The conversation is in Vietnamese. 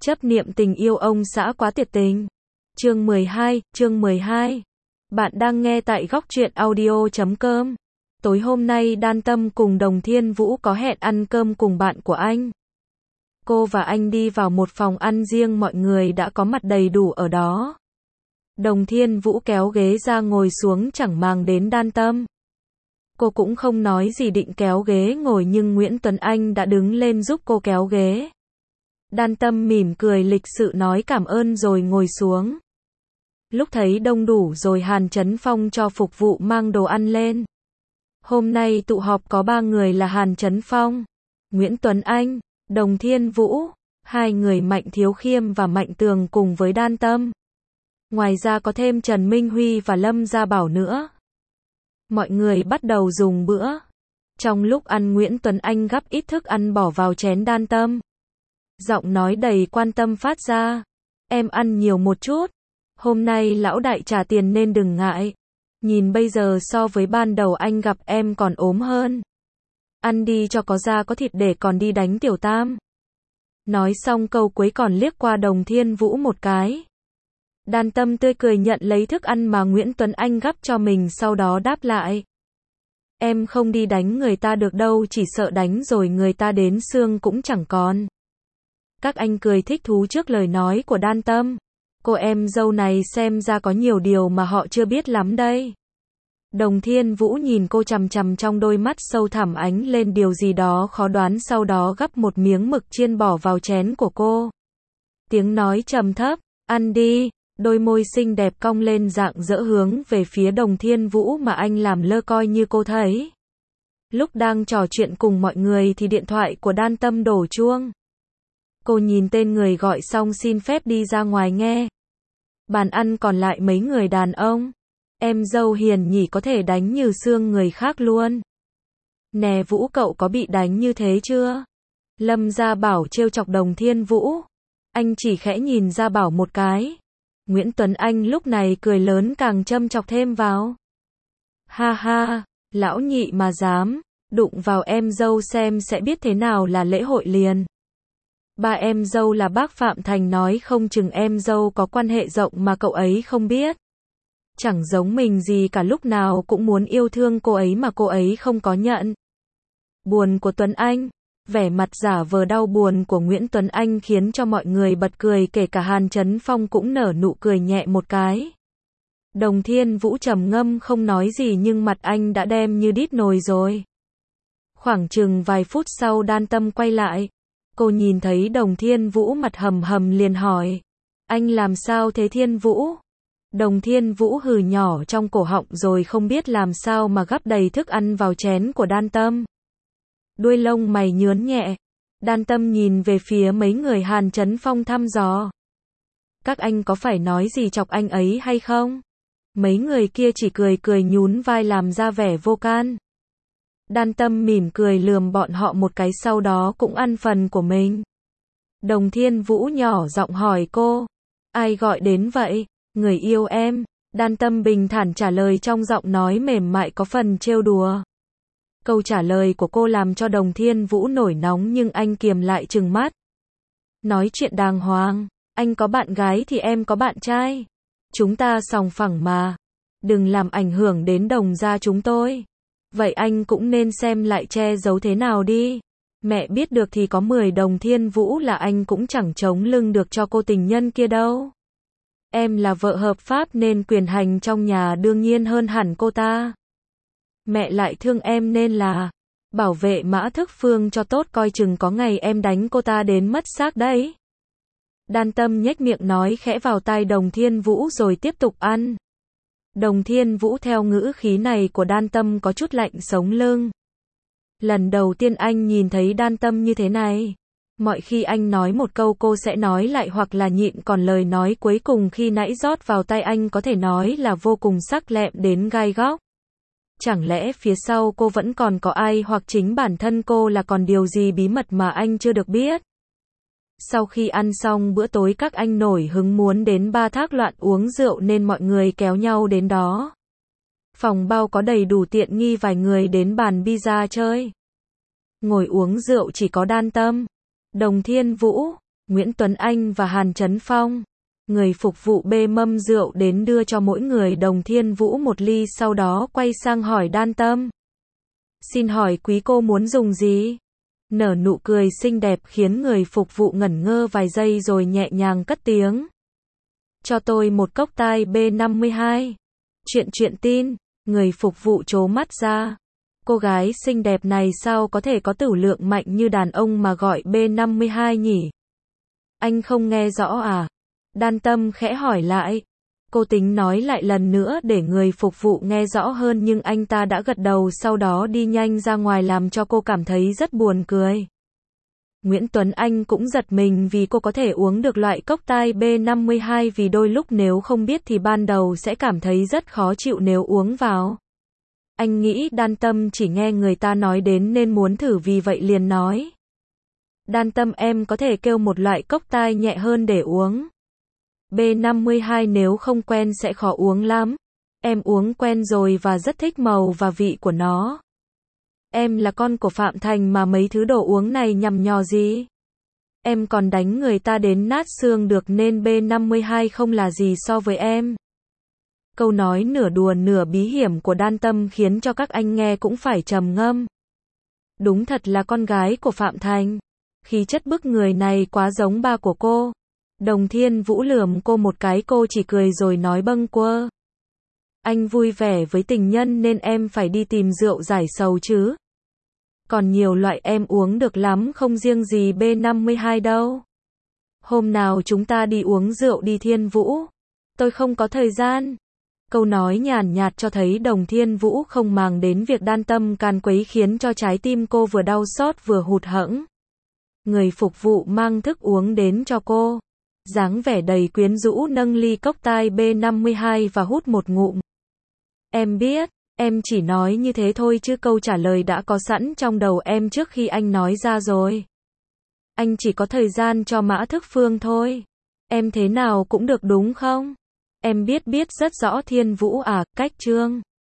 Chấp niệm tình yêu ông xã quá tuyệt tình. Chương 12. Bạn đang nghe tại góc truyện audio.com. Tối hôm nay Đan Tâm cùng Đồng Thiên Vũ có hẹn ăn cơm cùng bạn của anh. Cô và anh đi vào một phòng ăn riêng, mọi người đã có mặt đầy đủ ở đó. Đồng Thiên Vũ kéo ghế ra ngồi xuống chẳng màng đến Đan Tâm. Cô cũng không nói gì định kéo ghế ngồi nhưng Nguyễn Tuấn Anh đã đứng lên giúp cô kéo ghế. Đan Tâm mỉm cười lịch sự nói cảm ơn rồi ngồi xuống. Lúc thấy đông đủ rồi Hàn Chấn Phong cho phục vụ mang đồ ăn lên. Hôm nay tụ họp có 3 người là Hàn Chấn Phong, Nguyễn Tuấn Anh, Đồng Thiên Vũ, 2 người Mạnh Thiếu Khiêm và Mạnh Tường cùng với Đan Tâm. Ngoài ra có thêm Trần Minh Huy và Lâm Gia Bảo nữa. Mọi người bắt đầu dùng bữa. Trong lúc ăn Nguyễn Tuấn Anh gắp ít thức ăn bỏ vào chén Đan Tâm. Giọng nói đầy quan tâm phát ra. Em ăn nhiều một chút. Hôm nay lão đại trả tiền nên đừng ngại. Nhìn bây giờ so với ban đầu anh gặp em còn ốm hơn. Ăn đi cho có da có thịt để còn đi đánh Tiểu Tam. Nói xong câu cuối còn liếc qua Đồng Thiên Vũ một cái. Đan Tâm tươi cười nhận lấy thức ăn mà Nguyễn Tuấn Anh gắp cho mình, sau đó đáp lại. Em không đi đánh người ta được đâu, chỉ sợ đánh rồi người ta đến xương cũng chẳng còn. Các anh cười thích thú trước lời nói của Đan Tâm. Cô em dâu này xem ra có nhiều điều mà họ chưa biết lắm đây. Đồng Thiên Vũ nhìn cô chằm chằm, trong đôi mắt sâu thẳm ánh lên điều gì đó khó đoán, sau đó gắp một miếng mực chiên bỏ vào chén của cô. Tiếng nói trầm thấp, ăn đi. Đôi môi xinh đẹp cong lên dạng dỡ hướng về phía Đồng Thiên Vũ mà anh làm lơ coi như cô thấy. Lúc đang trò chuyện cùng mọi người thì điện thoại của Đan Tâm đổ chuông. Cô nhìn tên người gọi xong xin phép đi ra ngoài nghe. Bàn ăn còn lại mấy người đàn ông. Em dâu hiền nhỉ, có thể đánh như xương người khác luôn. Nè Vũ, cậu có bị đánh như thế chưa? Lâm Gia Bảo trêu chọc Đồng Thiên Vũ. Anh chỉ khẽ nhìn Gia Bảo một cái. Nguyễn Tuấn Anh lúc này cười lớn càng châm chọc thêm vào. Ha ha, lão nhị mà dám, đụng vào em dâu xem sẽ biết thế nào là lễ hội liền. Ba em dâu là bác Phạm Thành nói không chừng em dâu có quan hệ rộng mà cậu ấy không biết. Chẳng giống mình gì cả, lúc nào cũng muốn yêu thương cô ấy mà cô ấy không có nhận. Buồn của Tuấn Anh. Vẻ mặt giả vờ đau buồn của Nguyễn Tuấn Anh khiến cho mọi người bật cười, kể cả Hàn Chấn Phong cũng nở nụ cười nhẹ một cái. Đồng Thiên Vũ trầm ngâm không nói gì nhưng mặt anh đã đen như đít nồi rồi. Khoảng chừng vài phút sau Đan Tâm quay lại. Cô nhìn thấy Đồng Thiên Vũ mặt hầm hầm liền hỏi. Anh làm sao thế Thiên Vũ? Đồng Thiên Vũ hừ nhỏ trong cổ họng rồi không biết làm sao mà gắp đầy thức ăn vào chén của Đan Tâm. Đuôi lông mày nhướn nhẹ. Đan Tâm nhìn về phía mấy người Hàn Chấn Phong thăm dò. Các anh có phải nói gì chọc anh ấy hay không? Mấy người kia chỉ cười cười nhún vai làm ra vẻ vô can. Đan Tâm mỉm cười lườm bọn họ một cái, sau đó cũng ăn phần của mình. Đồng Thiên Vũ nhỏ giọng hỏi cô. Ai gọi đến vậy? Người yêu em. Đan Tâm bình thản trả lời trong giọng nói mềm mại có phần trêu đùa. Câu trả lời của cô làm cho Đồng Thiên Vũ nổi nóng nhưng anh kiềm lại trừng mắt. Nói chuyện đàng hoàng, anh có bạn gái thì em có bạn trai. Chúng ta sòng phẳng mà. Đừng làm ảnh hưởng đến Đồng gia chúng tôi. Vậy anh cũng nên xem lại che giấu thế nào đi. Mẹ biết được thì có 10 Đồng Thiên Vũ là anh cũng chẳng chống lưng được cho cô tình nhân kia đâu. Em là vợ hợp pháp nên quyền hành trong nhà đương nhiên hơn hẳn cô ta. Mẹ lại thương em nên là bảo vệ Mã Thức Phương cho tốt, coi chừng có ngày em đánh cô ta đến mất xác đấy. Đan Tâm nhếch miệng nói khẽ vào tai Đồng Thiên Vũ rồi tiếp tục ăn. Đồng Thiên Vũ theo ngữ khí này của Đan Tâm có chút lạnh sống lưng. Lần đầu tiên anh nhìn thấy Đan Tâm như thế này. Mọi khi anh nói một câu cô sẽ nói lại hoặc là nhịn, còn lời nói cuối cùng khi nãy rót vào tai anh có thể nói là vô cùng sắc lẹm đến gai góc. Chẳng lẽ phía sau cô vẫn còn có ai, hoặc chính bản thân cô là còn điều gì bí mật mà anh chưa được biết? Sau khi ăn xong bữa tối các anh nổi hứng muốn đến Ba Thác Loạn uống rượu nên mọi người kéo nhau đến đó. Phòng bao có đầy đủ tiện nghi, vài người đến bàn pizza chơi. Ngồi uống rượu chỉ có Đan Tâm, Đồng Thiên Vũ, Nguyễn Tuấn Anh và Hàn Chấn Phong. Người phục vụ bê mâm rượu đến đưa cho mỗi người Đồng Thiên Vũ một ly, sau đó quay sang hỏi Đan Tâm. Xin hỏi quý cô muốn dùng gì? Nở nụ cười xinh đẹp khiến người phục vụ ngẩn ngơ vài giây rồi nhẹ nhàng cất tiếng. Cho tôi một cốc tai B52. Chuyện tin. Người phục vụ trố mắt ra. Cô gái xinh đẹp này sao có thể có tửu lượng mạnh như đàn ông mà gọi B52 nhỉ? Anh không nghe rõ à? Đan Tâm khẽ hỏi lại. Cô tính nói lại lần nữa để người phục vụ nghe rõ hơn nhưng anh ta đã gật đầu, sau đó đi nhanh ra ngoài làm cho cô cảm thấy rất buồn cười. Nguyễn Tuấn Anh cũng giật mình vì cô có thể uống được loại cốc tai B52, vì đôi lúc nếu không biết thì ban đầu sẽ cảm thấy rất khó chịu nếu uống vào. Anh nghĩ Đan Tâm chỉ nghe người ta nói đến nên muốn thử, vì vậy liền nói. Đan Tâm, em có thể kêu một loại cốc tai nhẹ hơn để uống. B52 nếu không quen sẽ khó uống lắm. Em uống quen rồi và rất thích màu và vị của nó. Em là con của Phạm Thành mà mấy thứ đồ uống này nhằm nhò gì? Em còn đánh người ta đến nát xương được nên B52 không là gì so với em. Câu nói nửa đùa nửa bí hiểm của Đan Tâm khiến cho các anh nghe cũng phải trầm ngâm. Đúng thật là con gái của Phạm Thành. Khí chất bức người này quá giống ba của cô. Đồng Thiên Vũ lườm cô một cái, cô chỉ cười rồi nói bâng quơ. Anh vui vẻ với tình nhân nên em phải đi tìm rượu giải sầu chứ. Còn nhiều loại em uống được lắm, không riêng gì B52 đâu. Hôm nào chúng ta đi uống rượu đi Thiên Vũ. Tôi không có thời gian. Câu nói nhàn nhạt cho thấy Đồng Thiên Vũ không màng đến việc Đan Tâm can quấy, khiến cho trái tim cô vừa đau xót vừa hụt hẫng. Người phục vụ mang thức uống đến cho cô. Dáng vẻ đầy quyến rũ nâng ly cốc tai B52 và hút một ngụm. Em biết, em chỉ nói như thế thôi chứ câu trả lời đã có sẵn trong đầu em trước khi anh nói ra rồi. Anh chỉ có thời gian cho Mã Thức Phương thôi. Em thế nào cũng được đúng không? Em biết rất rõ Thiên Vũ à, cách Trương.